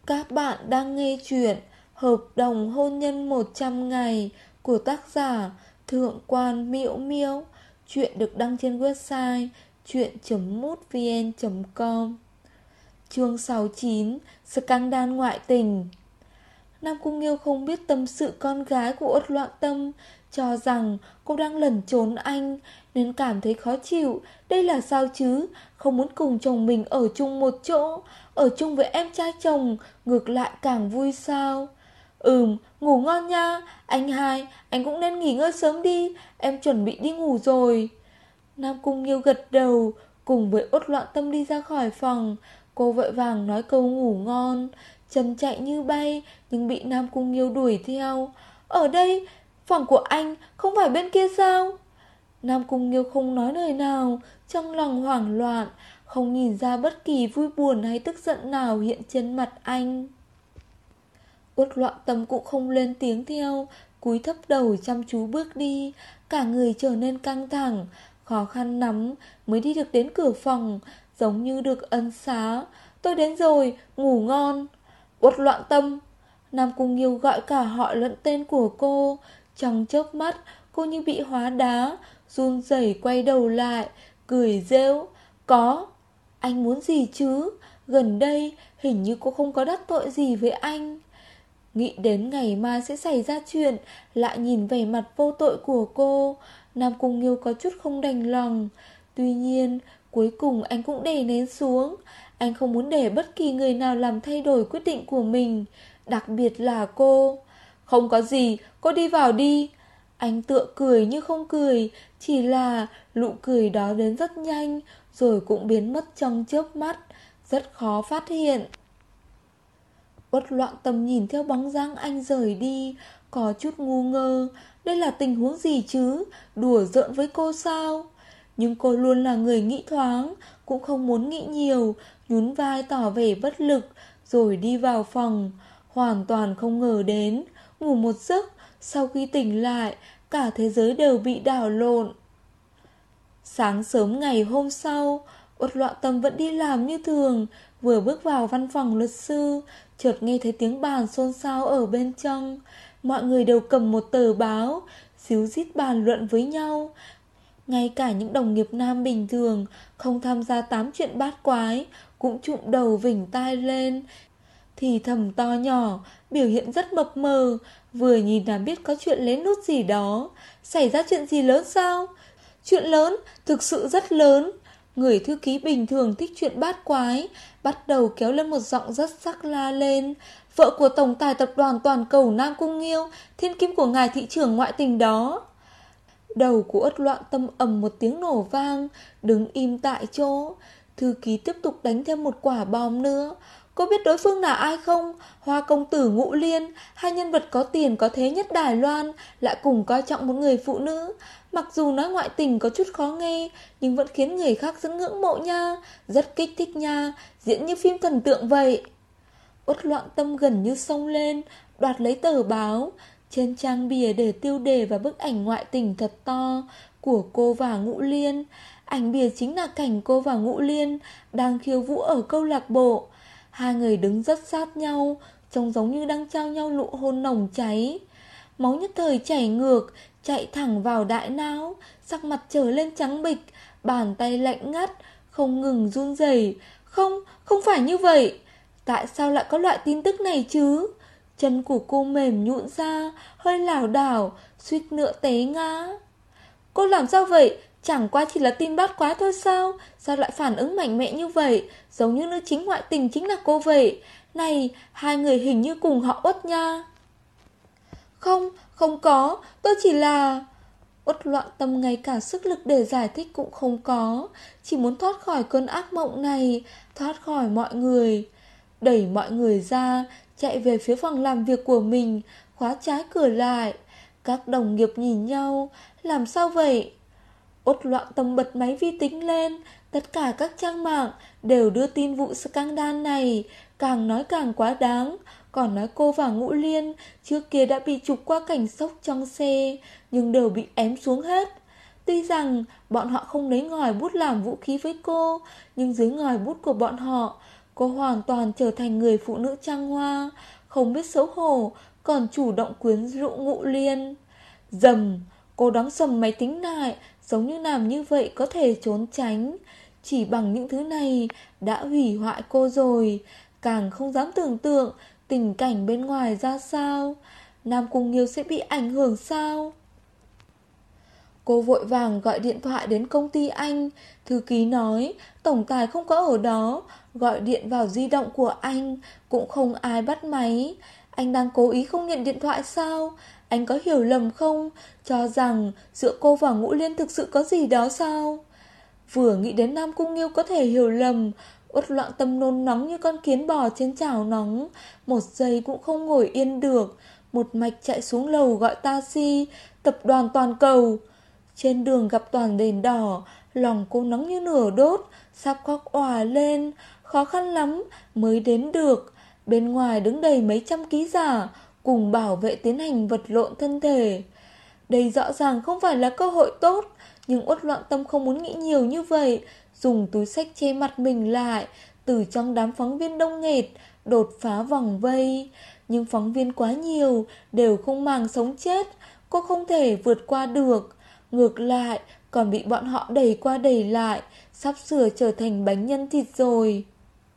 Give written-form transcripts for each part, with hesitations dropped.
Các bạn đang nghe chuyện Hợp đồng hôn nhân 100 ngày của tác giả Thượng quan Miễu Miễu. Chuyện được đăng trên website chuyện.mútvn.com. Chương 69. Scandal ngoại tình. Nam Cung Nghiêu không biết tâm sự con gái của Uất Loạn Tâm, cho rằng cô đang lẩn trốn anh nên cảm thấy khó chịu. Đây là sao chứ? Không muốn cùng chồng mình ở chung một chỗ, ở chung với em trai chồng ngược lại càng vui sao? Ngủ ngon nha. Anh hai, anh cũng nên nghỉ ngơi sớm đi. Em chuẩn bị đi ngủ rồi. Nam Cung Nghiêu gật đầu, cùng với Uất Loạn Tâm đi ra khỏi phòng. Cô vội vàng nói câu ngủ ngon, chân chạy như bay nhưng bị Nam Cung Nghiêu đuổi theo. Ở đây, phòng của anh không phải bên kia sao? Nam Cung Nghiêu không nói lời nào, trong lòng hoảng loạn, không nhìn ra bất kỳ vui buồn hay tức giận nào hiện trên mặt anh. Uất Loạn Tâm cũng không lên tiếng theo, cúi thấp đầu chăm chú bước đi, cả người trở nên căng thẳng, khó khăn lắm mới đi được đến cửa phòng, giống như được ân xá. Tôi đến rồi, ngủ ngon. Uất Loạn Tâm. Nam Cung Nghiêu gọi cả họ lẫn tên của cô. Trong chớp mắt cô như bị hóa đá, run rẩy quay đầu lại, cười rêu. Có. Anh muốn gì chứ? Gần đây hình như cô không có đắc tội gì với anh. Nghĩ đến ngày mai sẽ xảy ra chuyện, lại nhìn vẻ mặt vô tội của cô, Nam Cung Nghiêu có chút không đành lòng. Tuy nhiên cuối cùng anh cũng đè nén xuống. Anh không muốn để bất kỳ người nào làm thay đổi quyết định của mình, đặc biệt là cô. Không có gì, cô đi vào đi. Anh tựa cười như không cười, chỉ là nụ cười đó đến rất nhanh, rồi cũng biến mất trong chớp mắt, rất khó phát hiện. Uất Loạn Tâm nhìn theo bóng dáng anh rời đi, có chút ngu ngơ. Đây là tình huống gì chứ? Đùa giỡn với cô sao? Nhưng cô luôn là người nghĩ thoáng, cũng không muốn nghĩ nhiều, nhún vai tỏ vẻ bất lực, rồi đi vào phòng. Hoàn toàn không ngờ đến, ngủ một giấc, sau khi tỉnh lại, cả thế giới đều bị đảo lộn. Sáng sớm ngày hôm sau, Uất Loạn Tâm vẫn đi làm như thường. Vừa bước vào văn phòng luật sư, chợt nghe thấy tiếng bàn xôn xao ở bên trong. Mọi người đều cầm một tờ báo, díu dít bàn luận với nhau. Ngay cả những đồng nghiệp nam bình thường, không tham gia tám chuyện bát quái, cũng trụm đầu vểnh tai lên, thì thầm to nhỏ, biểu hiện rất mập mờ. Vừa nhìn là biết có chuyện lén lút gì đó. Xảy ra chuyện gì lớn sao? Chuyện lớn, thực sự rất lớn. Người thư ký bình thường thích chuyện bát quái, bắt đầu kéo lên một giọng rất sắc la lên. Vợ của tổng tài tập đoàn toàn cầu Nam Cung Nghiêu, thiên kim của ngài thị trưởng ngoại tình đó. Đầu của Uất Loạn Tâm ầm một tiếng nổ vang, đứng im tại chỗ. Thư ký tiếp tục đánh thêm một quả bom nữa. Cô biết đối phương là ai không? Hoa công tử Ngũ Liên, hai nhân vật có tiền có thế nhất Đài Loan, lại cùng coi trọng một người phụ nữ. Mặc dù nói ngoại tình có chút khó nghe, nhưng vẫn khiến người khác rất ngưỡng mộ nha, rất kích thích nha, diễn như phim thần tượng vậy. Uất Loạn Tâm gần như xông lên, đoạt lấy tờ báo. Trên trang bìa để tiêu đề và bức ảnh ngoại tình thật to của cô và Ngũ Liên. Ảnh bìa chính là cảnh cô và Ngũ Liên đang khiêu vũ ở câu lạc bộ. Hai người đứng rất sát nhau, trông giống như đang trao nhau nụ hôn nồng cháy. Máu nhất thời chảy ngược, chạy thẳng vào đại não, sắc mặt trở lên trắng bịch, bàn tay lạnh ngắt, không ngừng run rẩy. Không phải như vậy. Tại sao lại có loại tin tức này chứ? Chân của cô mềm nhũn ra, hơi lảo đảo, suýt nữa té ngã. Cô làm sao vậy? Chẳng qua chỉ là tin bát quái thôi sao? Sao lại phản ứng mạnh mẽ như vậy? Giống như nữ chính ngoại tình chính là cô vậy. Này, hai người hình như cùng họ Uất nha. Không có, tôi chỉ là... Uất Loạn Tâm ngay cả sức lực để giải thích cũng không có, chỉ muốn thoát khỏi cơn ác mộng này, thoát khỏi mọi người. Đẩy mọi người ra, chạy về phía phòng làm việc của mình, khóa trái cửa lại. Các đồng nghiệp nhìn nhau, làm sao vậy? Uất Loạn Tâm bật máy vi tính lên, tất cả các trang mạng đều đưa tin vụ scandal này, càng nói càng quá đáng. Còn nói cô và Ngũ Liên trước kia đã bị chụp qua cảnh sốc trong xe, nhưng đều bị ém xuống hết. Tuy rằng bọn họ không lấy ngòi bút làm vũ khí với cô, nhưng dưới ngòi bút của bọn họ Cô hoàn toàn trở thành người phụ nữ trăng hoa, không biết xấu hổ, còn chủ động quyến rũ Ngụ Liên. Dầm, cô đóng sầm máy tính lại, giống như làm như vậy có thể trốn tránh. Chỉ bằng những thứ này đã hủy hoại cô rồi, càng không dám tưởng tượng tình cảnh bên ngoài ra sao. Nam Cung Nghiêu sẽ bị ảnh hưởng sao? Cô vội vàng gọi điện thoại đến công ty anh. Thư ký nói tổng tài không có ở đó. Gọi điện vào di động của anh cũng không ai bắt máy. Anh đang cố ý không nhận điện thoại sao? Anh có hiểu lầm không? Cho rằng giữa cô và Ngũ Liên thực sự có gì đó sao? Vừa nghĩ đến Nam Cung Nghiêu có thể hiểu lầm, Uất Loạn Tâm nôn nóng như con kiến bò trên chảo nóng. Một giây cũng không ngồi yên được, một mạch chạy xuống lầu gọi taxi. Tập đoàn toàn cầu. Trên đường gặp toàn đèn đỏ, lòng cô nóng như lửa đốt, sắp khóc òa lên. Khó khăn lắm mới đến được. Bên ngoài đứng đầy mấy trăm ký giả cùng bảo vệ tiến hành vật lộn thân thể. Đây rõ ràng không phải là cơ hội tốt, nhưng Uất Loạn Tâm không muốn nghĩ nhiều như vậy. Dùng túi xách che mặt mình lại, từ trong đám phóng viên đông nghẹt đột phá vòng vây. Nhưng phóng viên quá nhiều, đều không màng sống chết. Cô không thể vượt qua được. Ngược lại còn bị bọn họ đẩy qua đẩy lại, sắp sửa trở thành bánh nhân thịt rồi.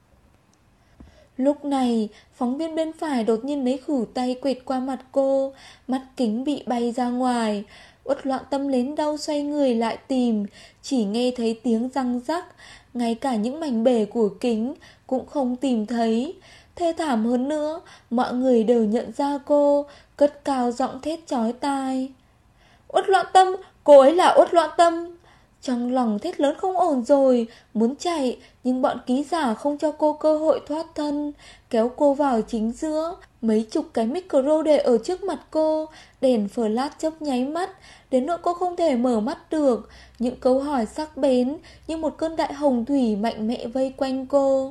Lúc này phóng viên bên phải đột nhiên lấy khử tay quệt qua mặt cô. Mắt kính bị bay ra ngoài. Uất Loạn Tâm đến đau xoay người lại tìm. Chỉ nghe thấy tiếng răng rắc. Ngay cả những mảnh bể của kính cũng không tìm thấy. Thê thảm hơn nữa, mọi người đều nhận ra cô, cất cao giọng thét chói tai. Uất Loạn Tâm, cô ấy là Uất Loạn Tâm. Trong lòng thét lớn không ổn rồi, muốn chạy, nhưng bọn ký giả không cho cô cơ hội thoát thân, kéo cô vào chính giữa. Mấy chục cái micro để ở trước mặt cô, đèn flash chớp nháy mắt, đến nỗi cô không thể mở mắt được. Những câu hỏi sắc bén như một cơn đại hồng thủy mạnh mẽ vây quanh cô.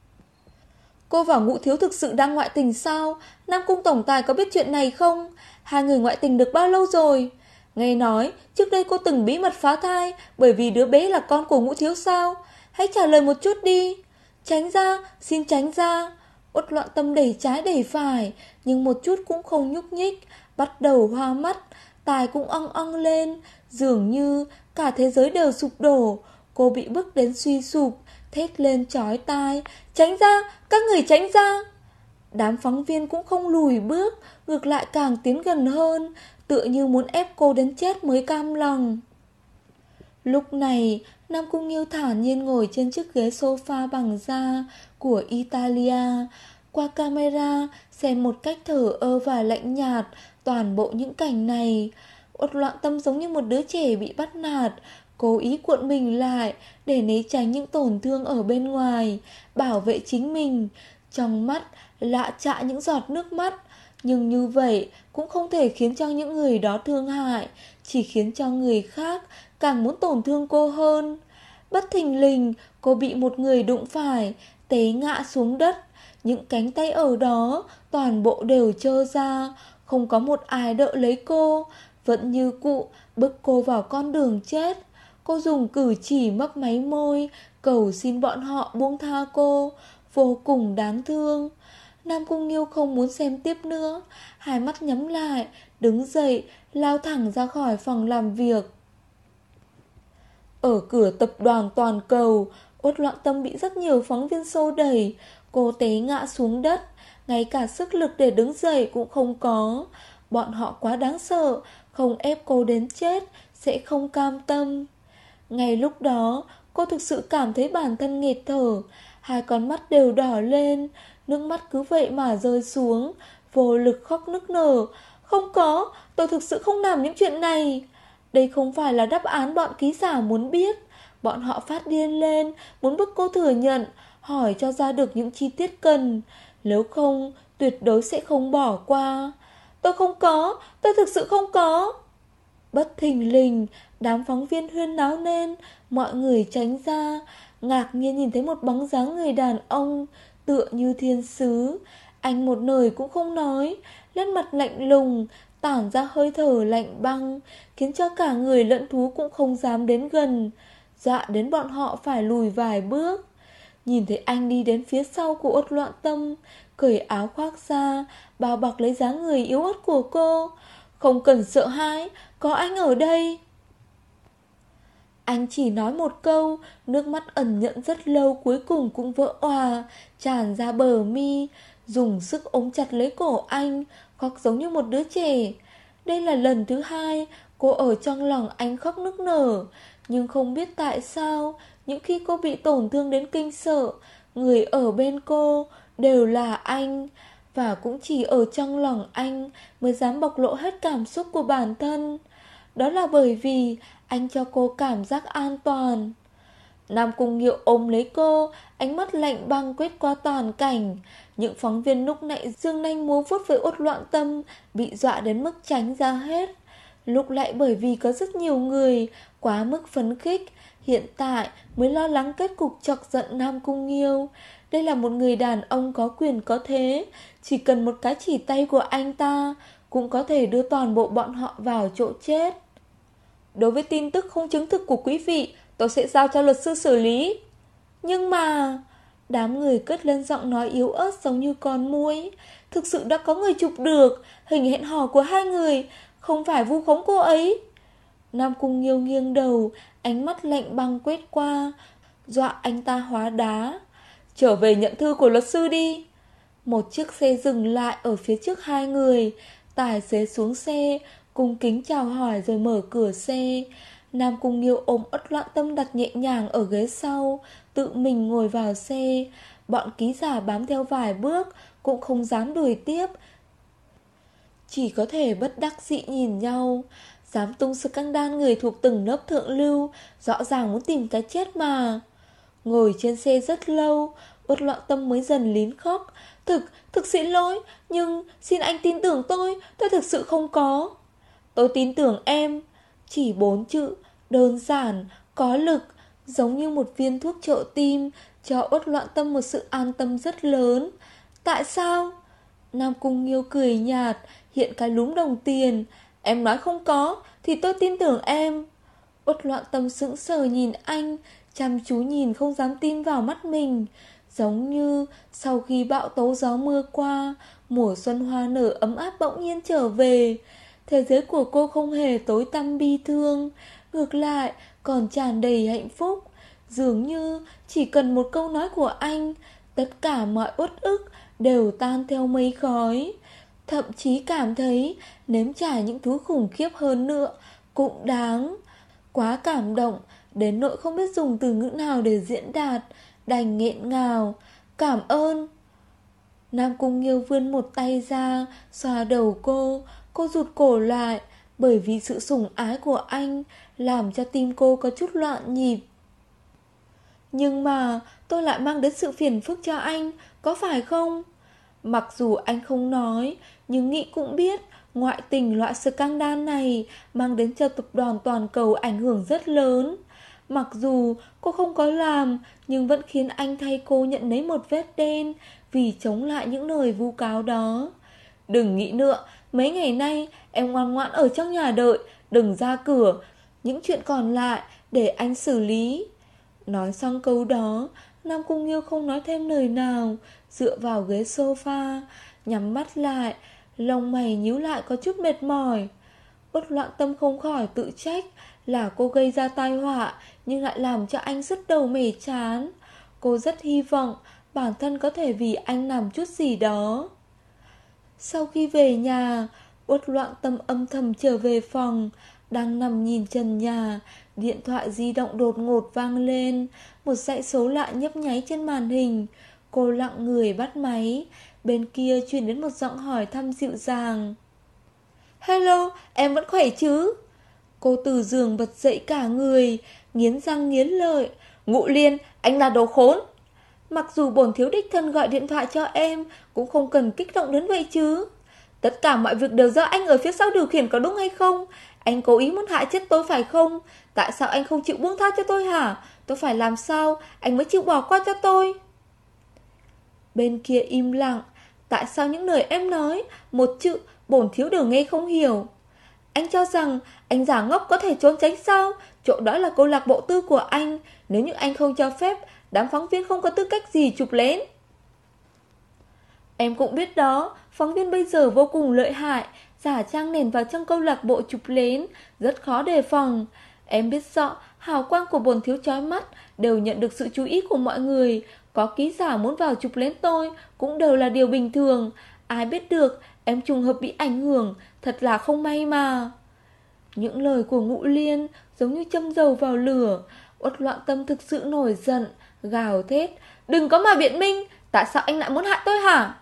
Cô và Ngũ Thiếu thực sự đang ngoại tình sao? Nam Cung tổng tài có biết chuyện này không? Hai người ngoại tình được bao lâu rồi? Nghe nói trước đây cô từng bí mật phá thai bởi vì đứa bé là con của Ngũ Thiếu sao? Hãy trả lời một chút đi. Tránh ra, xin tránh ra. Uất Loạn Tâm đẩy trái đẩy phải, nhưng một chút cũng không nhúc nhích. Bắt đầu hoa mắt, tai cũng ong ong lên. Dường như cả thế giới đều sụp đổ. Cô bị bức đến suy sụp, thét lên chói tai. Tránh ra, các người tránh ra. Đám phóng viên cũng không lùi bước, ngược lại càng tiến gần hơn, tựa như muốn ép cô đến chết mới cam lòng. Lúc này Nam Cung Nghiêu thản nhiên ngồi trên chiếc ghế sofa bằng da của Italia, qua camera xem một cách thờ ơ và lạnh nhạt toàn bộ những cảnh này. Uất Loạn Tâm giống như một đứa trẻ bị bắt nạt, cố ý cuộn mình lại để né tránh những tổn thương ở bên ngoài, bảo vệ chính mình. Trong mắt lạ chạ những giọt nước mắt, nhưng như vậy cũng không thể khiến cho những người đó thương hại, chỉ khiến cho người khác càng muốn tổn thương cô hơn. Bất thình lình cô bị một người đụng phải, té ngã xuống đất. Những cánh tay ở đó toàn bộ đều trơ ra, không có một ai đỡ lấy cô, vẫn như cũ bức cô vào con đường chết. Cô dùng cử chỉ mấp máy môi cầu xin bọn họ buông tha cô, vô cùng đáng thương. Nam Cung Nghiêu không muốn xem tiếp nữa, hai mắt nhắm lại, đứng dậy, lao thẳng ra khỏi phòng làm việc. Ở cửa tập đoàn toàn cầu, Uất Loạn Tâm bị rất nhiều phóng viên xô đẩy. Cô té ngã xuống đất, ngay cả sức lực để đứng dậy cũng không có. Bọn họ quá đáng sợ, không ép cô đến chết sẽ không cam tâm. Ngay lúc đó cô thực sự cảm thấy bản thân nghẹt thở, hai con mắt đều đỏ lên, nước mắt cứ vậy mà rơi xuống, vô lực khóc nức nở. Không có, tôi thực sự không làm những chuyện này. Đây không phải là đáp án bọn ký giả muốn biết. Bọn họ phát điên lên, muốn bức cô thừa nhận, hỏi cho ra được những chi tiết cần. Nếu không, tuyệt đối sẽ không bỏ qua. Tôi không có, tôi thực sự không có. Bất thình lình, đám phóng viên huyên náo lên, mọi người tránh ra, ngạc nhiên nhìn thấy một bóng dáng người đàn ông, tựa như thiên sứ. Anh một lời cũng không nói, nét mặt lạnh lùng, tản ra hơi thở lạnh băng, khiến cho cả người lẫn thú cũng không dám đến gần, dọa đến bọn họ phải lùi vài bước. nhìn thấy anh đi đến phía sau của Uất Loạn Tâm, cởi áo khoác ra, bao bọc lấy dáng người yếu ớt của cô. Không cần sợ hãi, có anh ở đây. Anh chỉ nói một câu, nước mắt ẩn nhẫn rất lâu cuối cùng cũng vỡ òa, tràn ra bờ mi, dùng sức ôm chặt lấy cổ anh, khóc giống như một đứa trẻ. Đây là lần thứ hai cô ở trong lòng anh khóc nức nở, nhưng không biết tại sao, những khi cô bị tổn thương đến kinh sợ, người ở bên cô đều là anh, và cũng chỉ ở trong lòng anh mới dám bộc lộ hết cảm xúc của bản thân. Đó là bởi vì anh cho cô cảm giác an toàn. Nam Cung Nghiệu ôm lấy cô, ánh mắt lạnh băng quét qua toàn cảnh. Những phóng viên lúc nãy dương nanh múa vuốt với Uất Loạn Tâm bị dọa đến mức tránh ra hết. Lúc lại bởi vì có rất nhiều người quá mức phấn khích, hiện tại mới lo lắng kết cục chọc giận Nam Cung Nghiêu. Đây là một người đàn ông có quyền có thế, chỉ cần một cái chỉ tay của anh ta cũng có thể đưa toàn bộ bọn họ vào chỗ chết. Đối với tin tức không chứng thực của quý vị, tôi sẽ giao cho luật sư xử lý. Nhưng mà... Đám người cất lên giọng nói yếu ớt giống như con muỗi. Thực sự đã có người chụp được hình hẹn hò của hai người, không phải vu khống cô ấy. Nam Cung Nghiêu nghiêng đầu, ánh mắt lạnh băng quét qua, dọa anh ta hóa đá. Trở về nhận thư của luật sư đi. Một chiếc xe dừng lại ở phía trước hai người. Tài xế xuống xe, cung kính chào hỏi rồi mở cửa xe. Nam Cung Nghiêu ôm Uất Loạn Tâm đặt nhẹ nhàng ở ghế sau, tự mình ngồi vào xe. Bọn ký giả bám theo vài bước cũng không dám đuổi tiếp, chỉ có thể bất đắc dĩ nhìn nhau. Dám tung scandal người thuộc từng lớp thượng lưu, rõ ràng muốn tìm cái chết mà. Ngồi trên xe rất lâu, Uất Loạn Tâm mới dần lín khóc. Thực xin lỗi, nhưng xin anh tin tưởng tôi thực sự không có. Tôi tin tưởng em. Chỉ 4 chữ, đơn giản, có lực, giống như một viên thuốc trợ tim, cho Uất Loạn Tâm một sự an tâm rất lớn. Tại sao? Nam Cung Nghiêu cười nhạt, hiện cái lúm đồng tiền. Em nói không có, thì tôi tin tưởng em. Uất Loạn Tâm sững sờ nhìn anh, chăm chú nhìn không dám tin vào mắt mình. Giống như sau khi bão tố gió mưa qua, mùa xuân hoa nở ấm áp bỗng nhiên trở về. Thế giới của cô không hề tối tăm bi thương, ngược lại còn tràn đầy hạnh phúc. Dường như chỉ cần một câu nói của anh, tất cả mọi uất ức đều tan theo mây khói. Thậm chí cảm thấy nếm trải những thứ khủng khiếp hơn nữa cũng đáng. Quá cảm động đến nỗi không biết dùng từ ngữ nào để diễn đạt, đành nghẹn ngào. Cảm ơn. Nam Cung Nghiêu vươn một tay ra, xoa đầu cô. Cô rụt cổ lại, bởi vì sự sủng ái của anh làm cho tim cô có chút loạn nhịp. Nhưng mà tôi lại mang đến sự phiền phức cho anh, có phải không? Mặc dù anh không nói, nhưng nghĩ cũng biết ngoại tình loại scandal này mang đến cho tập đoàn toàn cầu ảnh hưởng rất lớn. Mặc dù cô không có làm, nhưng vẫn khiến anh thay cô nhận lấy một vết đen vì chống lại những lời vu cáo đó. Đừng nghĩ nữa, mấy ngày nay em ngoan ngoãn ở trong nhà đợi, đừng ra cửa. Những chuyện còn lại để anh xử lý. Nói xong câu đó, Nam Cung Nghiêu không nói thêm lời nào, dựa vào ghế sofa, nhắm mắt lại, lông mày nhíu lại có chút mệt mỏi. Uất Loạn Tâm không khỏi tự trách là cô gây ra tai họa, nhưng lại làm cho anh sứt đầu mẻ chán. Cô rất hy vọng bản thân có thể vì anh làm chút gì đó. Sau khi về nhà, Uất Loạn Tâm âm thầm trở về phòng. Đang nằm nhìn trần nhà, điện thoại di động đột ngột vang lên. Một dãy số lạ nhấp nháy trên màn hình. Cô lặng người bắt máy. Bên kia truyền đến một giọng hỏi thăm dịu dàng. Hello, em vẫn khỏe chứ? Cô từ giường bật dậy cả người, nghiến răng nghiến lợi. Ngụ Liên, anh là đồ khốn. Mặc dù bổn thiếu đích thân gọi điện thoại cho em, cũng không cần kích động đến vậy chứ. Tất cả mọi việc đều do anh ở phía sau điều khiển, có đúng hay không? Anh cố ý muốn hại chết tôi phải không? Tại sao anh không chịu buông tha cho tôi hả? Tôi phải làm sao anh mới chịu bỏ qua cho tôi? Bên kia im lặng. Tại sao những lời em nói một chữ bổn thiếu đều nghe không hiểu? Anh cho rằng anh giả ngốc có thể trốn tránh sao? Chỗ đó là câu lạc bộ tư của anh. Nếu như anh không cho phép, đám phóng viên không có tư cách gì chụp lén. Em cũng biết đó, phóng viên bây giờ vô cùng lợi hại, giả trang nền vào trong câu lạc bộ chụp lén, rất khó đề phòng. Em biết rõ, hào quang của bồn thiếu chói mắt đều nhận được sự chú ý của mọi người. Có ký giả muốn vào chụp lén tôi cũng đều là điều bình thường. Ai biết được, em trùng hợp bị ảnh hưởng, thật là không may mà. Những lời của Ngũ Liên giống như châm dầu vào lửa. Uất Loạn Tâm thực sự nổi giận, gào thét: đừng có mà biện minh, tại sao anh lại muốn hại tôi hả?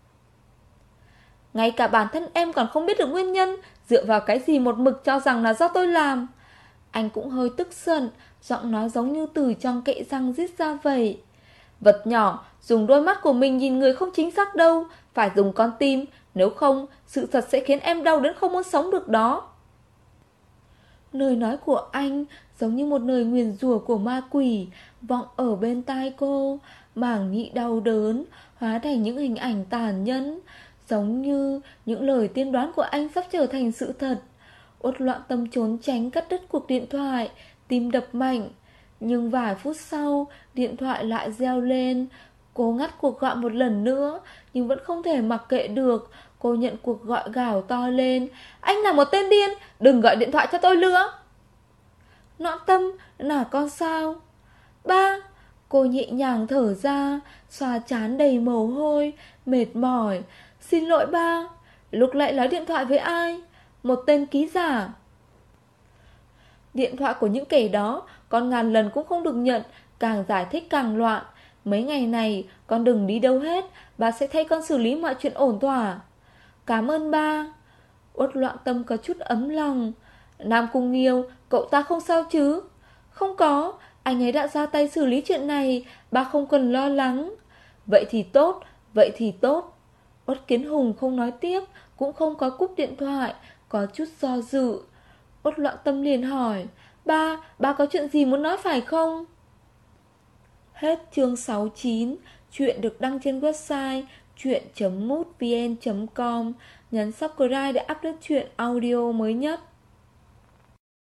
Ngay cả bản thân em còn không biết được nguyên nhân, dựa vào cái gì một mực cho rằng là do tôi làm? Anh cũng hơi tức giận, giọng nói giống như từ trong kẽ răng rít ra vậy. Vật nhỏ, dùng đôi mắt của mình nhìn người không chính xác đâu, phải dùng con tim, nếu không, sự thật sẽ khiến em đau đến không muốn sống được đó. Lời nói của anh giống như một lời nguyền rủa của ma quỷ, vọng ở bên tai cô, màng nhĩ đau đớn, hóa thành những hình ảnh tàn nhẫn, giống như những lời tiên đoán của anh sắp trở thành sự thật. Uất Loạn Tâm trốn tránh cắt đứt cuộc điện thoại, tim đập mạnh. Nhưng vài phút sau, điện thoại lại reo lên. Cô ngắt cuộc gọi một lần nữa, nhưng vẫn không thể mặc kệ được. Cô nhận cuộc gọi gào to lên: anh là một tên điên, đừng gọi điện thoại cho tôi nữa. Noãn Tâm, là con sao? Ba. Cô nhẹ nhàng thở ra, xoa trán đầy mồ hôi, mệt mỏi. Xin lỗi ba. Lúc lại nói điện thoại với ai? Một tên ký giả. Điện thoại của những kẻ đó con ngàn lần cũng không được nhận, càng giải thích càng loạn. Mấy ngày này con đừng đi đâu hết, bà sẽ thay con xử lý mọi chuyện ổn thỏa. Cảm ơn ba. Uất Loạn Tâm có chút ấm lòng. Nam Cung Nghiêu, cậu ta không sao chứ? Không có, anh ấy đã ra tay xử lý chuyện này, ba không cần lo lắng. Vậy thì tốt, vậy thì tốt. Uất Kiến Hùng không nói tiếp, cũng không có cúp điện thoại, có chút do dự. Uất Loạn Tâm liền hỏi: ba có chuyện gì muốn nói phải không? Hết chương 69. Chuyện được đăng trên website chuyện.mútvn.com. Nhấn subscribe để update chuyện audio mới nhất.